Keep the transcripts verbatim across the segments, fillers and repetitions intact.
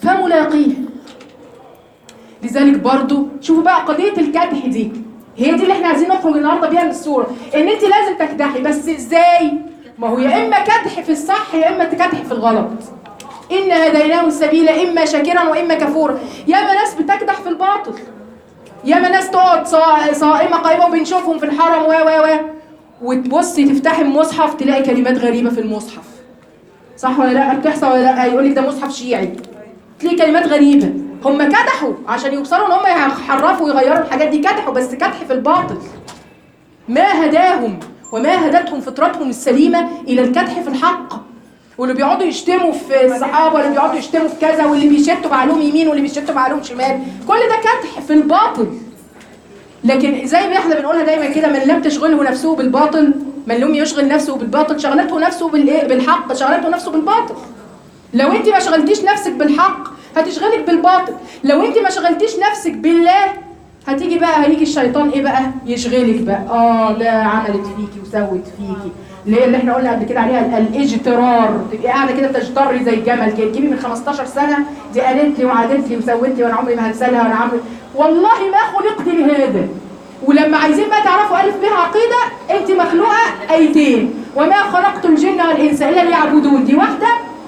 فملاقيه. لذلك برضو شوفوا بقى قضية الكدح دي، هي دي اللي احنا عايزين نخرج النهارده بيها من الصورة، ان انت لازم تكدحي، بس ازاي؟ ما هو يا اما كدح في الصح يا اما تكدح في الغلط. إن هديناه السبيل إما شاكرا وإما كفورا. ياما ناس بتكدح في الباطل، ياما ناس تقعد صائمة قائمة وبنشوفهم في الحرم و و و وتبصي تفتحي المصحف تلاقي كلمات غريبة في المصحف، صح ولا لا؟ بتحصل ولا لا؟ يقول لك ده مصحف شيعي، تلاقي كلمات غريبة. هم كدحوا عشان يوصلوا ان هم يحرفوا ويغيروا الحاجات دي، كدحوا بس كدح في الباطل. ما هداهم وما هدتهم فطرتهم السليمة إلى الكدح في الحق. واللي بيقعدوا يشتموا في الصحابه، واللي بيقعدوا يشتموا في كذا، واللي بيشتوا بعلوم يمين واللي بيشتوا بعلوم شمال، كل ده كدح في الباطل. لكن زي ما احنا بنقولها دايما كده، من لم تشغله نفسه بالباطل، من لم يشغل نفسه بالباطل شغلته نفسه بالايه؟ بالحق، شغلته نفسه بالباطل. لو انت ما شغلتيش نفسك بالحق هتشغلك بالباطل، لو انت ما شغلتيش نفسك بالله هتيجي بقى، هيجي الشيطان ايه بقى؟ يشغلك بقى. اه لا عملت فيكي وسوت فيكي، اللي هي اللي احنا قلنا قبل كده عليها الاجترار، تبقي قاعده كده تجتري زي الجمل كده، تجيبي من خمستاشر سنه دي قالت لي وعادت لي وسوت لي وانا عمري ما هنسى لها وانا عمري والله ما خلقت لهذا. ولما عايزين بقى تعرفوا الف بها عقيده، انت مخلوقه ايتين، وما خلقت الجن والانس الا ليعبدون، دي واحده.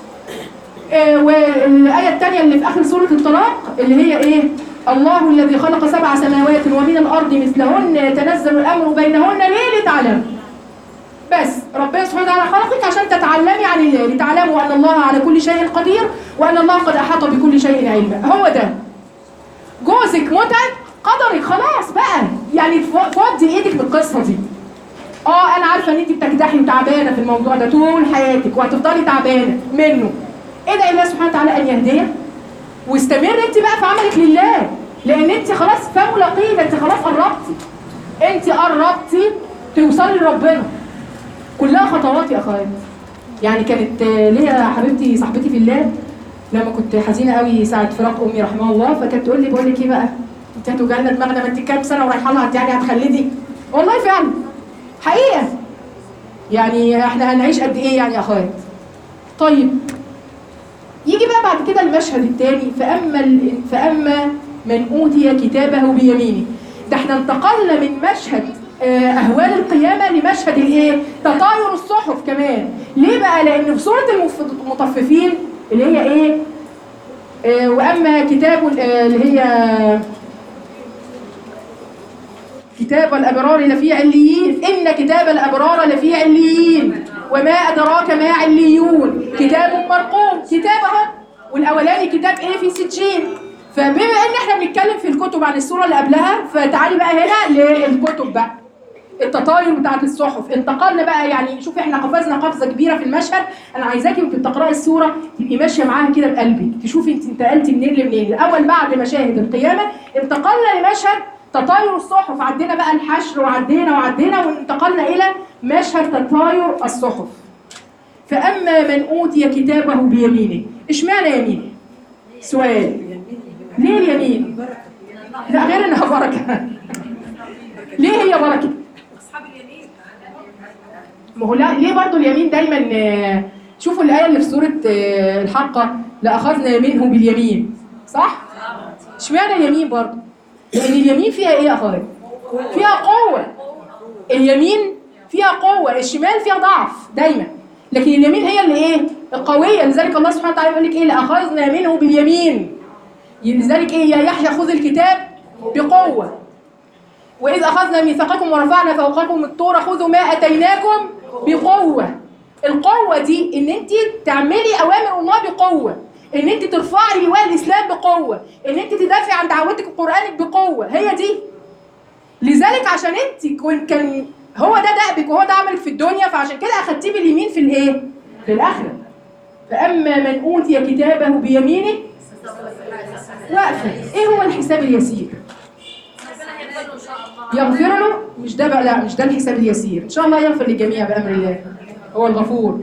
آه والايه الثانيه اللي في اخر سوره الطلاق اللي هي ايه؟ الله الذي خلق سبع سماوات ومن الارض مثلهن يتنزل الامر بينهن ليه؟ لتعلموا. بس ربنا سبحانه وتعالى خلقك عشان تتعلمي عن الله، لتعلموا ان الله على كل شيء قدير وان الله قد احاط بكل شيء علما. هو ده جوزك متعب قدرك خلاص بقى، يعني فضي ايدك من القصه دي. اه انا عارفه ان انت بتكدحي وتعبانه في الموضوع ده طول حياتك وهتفضلي تعبانه منه. ادعي الله سبحانه وتعالى ان يهديك واستمر انت بقى في عملك لله، لان انت خلاص فملاقيه، انت خلاص قربتي، انت قربتي توصلي لربنا. كلها خطوات يا اخواتي. يعني كانت ليا حبيبتي صاحبتي في الله لما كنت حزينه قوي ساعه فراق امي رحمها الله، فكانت تقول لي بقول لك ايه بقى، انت هتوجعنا دماغنا، ما انت كام سنه ورايحه لها، انت يعني هتخلدي؟ والله فعلا حقيقه. يعني احنا هنعيش قد ايه يعني يا اخوات؟ طيب يجي بقى بعد كده المشهد الثاني، فاما فاما من اوتي كتابه بيمينه. ده احنا انتقلنا من مشهد اهوال القيامه لمشهد الايه؟ تطاير الصحف كمان. ليه بقى؟ لان في سوره المطففين اللي هي ايه؟ آه واما كتاب اللي هي كتاب الابرار لفي عليين، ان كتاب الابرار لفي عليين وما ادراك ما عليون كتاب مرقوم. كتاب اهو، والاولاني كتاب ايه؟ في سجين. فبما ان احنا بنتكلم في الكتب عن السوره اللي قبلها، فتعالي بقى هنا للكتب بقى، التطاير بتاعت الصحف. انتقلنا بقى، يعني شوفي احنا قفزنا قفزه كبيره في المشهد. انا عايزاكي وانت بتقراي السوره تبقي ماشيه معاها كده بقلبك، تشوفي انت انتقلتي منين لمنين. الاول بعد مشاهد القيامه انتقلنا لمشهد تطاير الصحف، عدينا بقى الحشر وعدينا وعدينا وانتقلنا الى مشهد تطاير الصحف. فاما من اوتي كتابه بيمينه. اشمعنى يمينه؟ سؤال. ليه اليمين؟ لا غير انها بركه. ليه هي بركه؟ ما هو لا، ليه برضو اليمين دايما؟ شوفوا الآية اللي في سورة الحاقة، لأخذنا منه باليمين، صح؟ اشمعنى اليمين برضو؟ لأن اليمين فيها إيه يا أخوات؟ فيها قوة. اليمين فيها قوة، الشمال فيها ضعف دايما، لكن اليمين هي اللي إيه؟ القوية. لذلك الله سبحانه وتعالى يقول لك إيه؟ لأخذنا منه باليمين. لذلك إيه؟ يا يحيى خذ الكتاب بقوة. وإذ أخذنا ميثاقكم ورفعنا فوقكم الطور خذوا ما أتيناكم بقوة. القوة دي إن أنت تعملي أوامر الله بقوة، إن أنت ترفعي لواء الإسلام بقوة، إن أنت تدافعي عن دعوتك وقرآنك بقوة، هي دي. لذلك عشان أنت كان هو ده دأبك وهو ده عملك في الدنيا، فعشان كده أخدتيه باليمين في الإيه؟ في الآخرة. فأما من أوتي كتابه بيمينه وقفة. إيه هو الحساب اليسير؟ يغفر له؟ مش ده بقى، لا مش ده الحساب اليسير. ان شاء الله يغفر للجميع بامر الله، هو الغفور.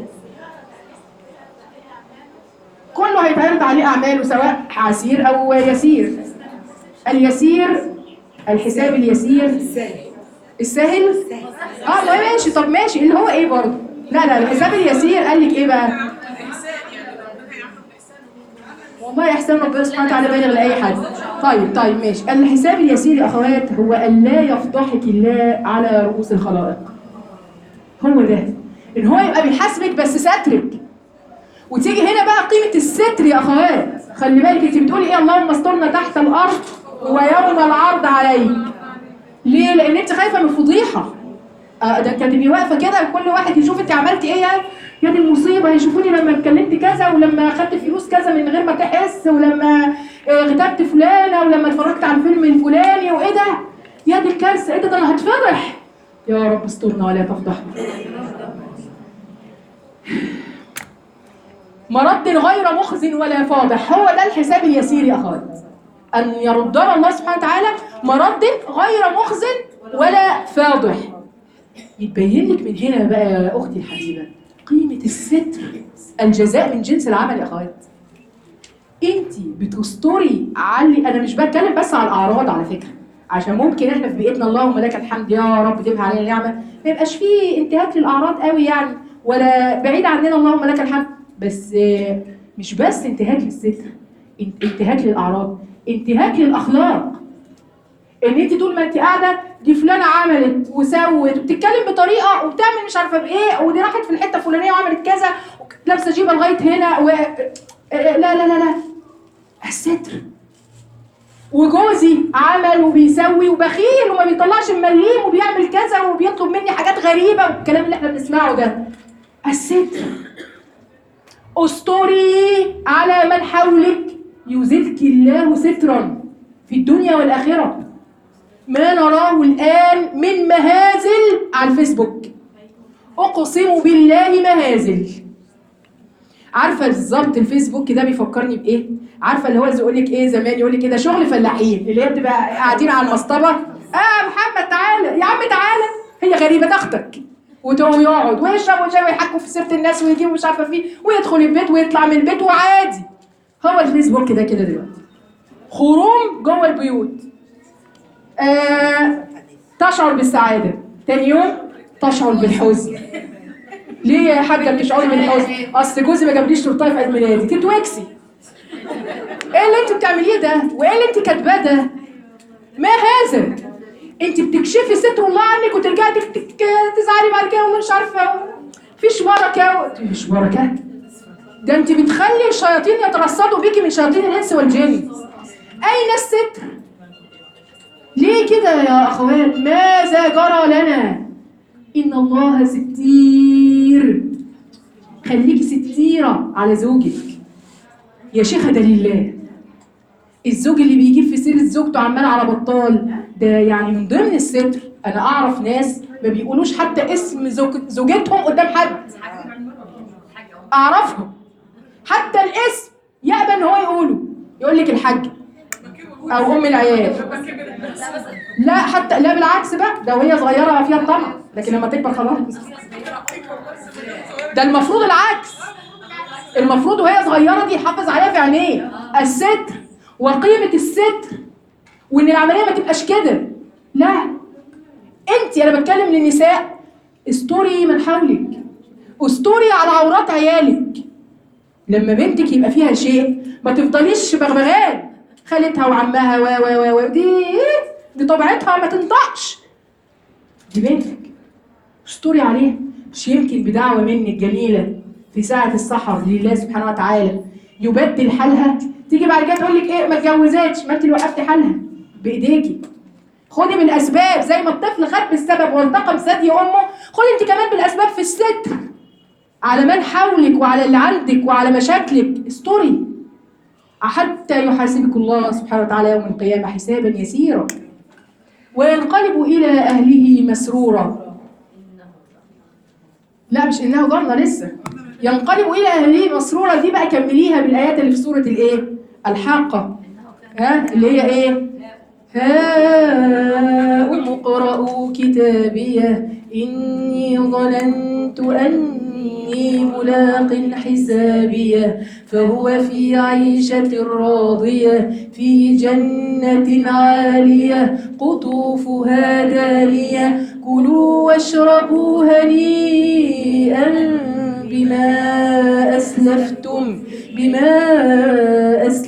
كله هيتعرض عليه اعماله سواء عسير او يسير. اليسير الحساب اليسير السهل. اه ماشي، طب ماشي اللي هو ايه برضه؟ لا لا الحساب اليسير قال لك ايه بقى؟ والله يا احسان ربنا سبحانه وتعالى بالغ لاي حد. طيب طيب ماشي. الحساب اليسير يا اخوات هو ان لا يفضحك الله على رؤوس الخلائق. هو ده ان هو يبقى بيحاسبك بس سترك. وتيجي هنا بقى قيمه الستر يا اخوات. خلي بالك انت بتقولي ايه؟ اللهم استرنا تحت الارض ويوم العرض عليك. ليه؟ لان انت خايفه من فضيحه. آه ده انت هتبقي واقفه كده كل واحد يشوف انت عملتي ايه. يا دي المصيبه، هيشوفوني لما اتكلمت كذا ولما خدت فلوس كذا من غير ما تحس ولما غتبت فلانه ولما اتفرجت على الفيلم الفلاني وايه ده؟ يا دي الكارثه، ايه ده؟ ده انا هتفضح. يا رب استرنا ولا تفضحنا. مرد غير مخزن ولا فاضح، هو ده الحساب اليسير يا اخوات. ان يردنا الله سبحانه وتعالى مرد غير مخزن ولا فاضح. يتبين لك من هنا بقى يا اختي الحبيبه قيمه الستر. الجزاء من جنس العمل يا اخوات. انت بتستري علي. انا مش بتكلم بس على الاعراض على فكره، عشان ممكن احنا في بيئتنا اللهم لك الحمد يا رب تبقى علينا نعمه ما يبقاش فيه انتهاك للاعراض قوي يعني، ولا بعيد عننا اللهم لك الحمد. بس مش بس انتهاك للستر، انتهاك للاعراض، انتهاك للاخلاق. ان انت طول ما انت قاعده دي فلانه عملت وسوت وبتتكلم بطريقه وبتعمل مش عارفه بايه، ودي راحت في الحته الفلانيه وعملت كذا لابسه جيبه لغايه هنا و... لا لا لا لا الستر. وجوزي عمل وبيسوي وبخيل وما بيطلعش مليم وبيعمل كذا وبيطلب مني حاجات غريبه والكلام اللي احنا بنسمعه ده. الستر. استري على من حولك يزدك الله سترا في الدنيا والاخره. ما نراه الان من مهازل على الفيسبوك، اقسم بالله مهازل. عارفه بالظبط الفيسبوك ده بيفكرني بايه؟ عارفه اللي هو يقول لك ايه زمان، يقول لك كده شغل فلاحين اللي هي بتبقى قاعدين على المصطبه. اه محمد تعالى يا عم تعالى، هي غريبه تاختك وتقوم يقعد ويشرب ويشرب ويحكوا في سيره الناس ويجيب مش عارفه فيه ويدخل البيت ويطلع من البيت وعادي. هو الفيسبوك ده كده دلوقتي خروم جوه البيوت. آه تشعر بالسعاده، تاني يوم تشعر بالحزن. ليه يا حاجه بتشعري بالحزن؟ اصل جوزي ما جابليش تورتايه في عيد ميلادي. تتوكسي. ايه اللي انت بتعمليه ده؟ وايه اللي انت كاتباه ده؟ ما هذا؟ انت بتكشفي ستر الله عنك وترجعي تزعلي بعد كده ومش عارفه فيش بركه و... مش بركه. ده انت بتخلي الشياطين يترصدوا بيكي من شياطين الانس والجن. اين الستر؟ ليه كده يا اخوات؟ ماذا جرى لنا؟ ان الله ستير. خليكي ستيره على زوجك يا شيخه. ده لله. الزوج اللي بيجيب في سيره زوجته عمال على بطال ده يعني من ضمن الستر. انا اعرف ناس ما بيقولوش حتى اسم زوج زوجتهم قدام حد. اعرفهم حتى الاسم يأبى ان هو يقوله، يقول لك الحاجه او ام العيال. لا حتى لا بالعكس بقى، ده وهي صغيره فيها الطمع، لكن لما تكبر خلاص. ده المفروض العكس. المفروض وهي صغيره دي يحافظ عليها في عينيه. الستر وقيمه الستر، وان العمليه ما تبقاش كده. لا انت، انا بتكلم للنساء، استوري من حولك، استوري على عورات عيالك. لما بنتك يبقى فيها شيء ما تفضليش بغبغان خالتها وعمها و و و دي دي طبيعتها ما تنطقش. دي بنتك استوري عليها. مش يمكن بدعوه منك جميله في ساعه السحر لله سبحانه وتعالى يبدل حالها، تيجي بعد كده تقول لك ايه ما اتجوزتش؟ ما انت اللي وقفتي حالها بايديكي. خدي بالاسباب زي ما الطفل خد بالسبب والتقم ثدي امه، خدي انت كمان بالاسباب في الستر على من حولك وعلى اللي عندك وعلى مشاكلك. استوري حتى يحاسبك الله سبحانه وتعالى يوم القيامه حسابا يسيرا وينقلب الى اهله مسرورا. لا مش انه ظن لسه. ينقلب الى اهله مسرورا دي بقى كمليها بالايات اللي في سوره الايه؟ الحاقه. ها اللي هي ايه؟ هاؤم اقرءوا كتابيه إني ظننت أني ملاق حسابيه فهو في عيشة راضية في جنة عالية قطوفها دانية كلوا واشربوا هنيئا بما أسلفتم بما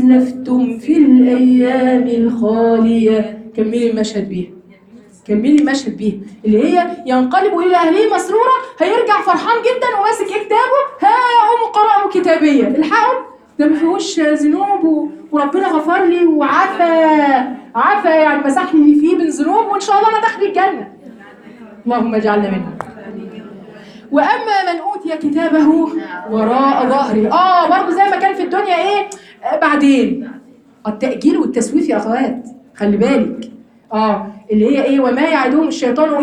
الأيام الخالية. كملي المشهد بيها، كملي المشهد بيها اللي هي ينقلب إلى أهله مسرورا، هيرجع فرحان جدا وماسك كتابه، ها قوموا قرأوا كتابية، الحقوا ده ما فيهوش ذنوب و- وربنا غفر لي وعفا عفا يعني مسح لي اللي فيه من ذنوب، وإن شاء الله أنا داخل الجنة. اللهم اجعلنا منهم. واما من اوتي كتابه وراء ظهره، اه برضه زي ما كان في الدنيا ايه آه بعدين التاجيل والتسويف يا اخوات، خلي بالك اه اللي هي ايه وما يعدهم الشيطان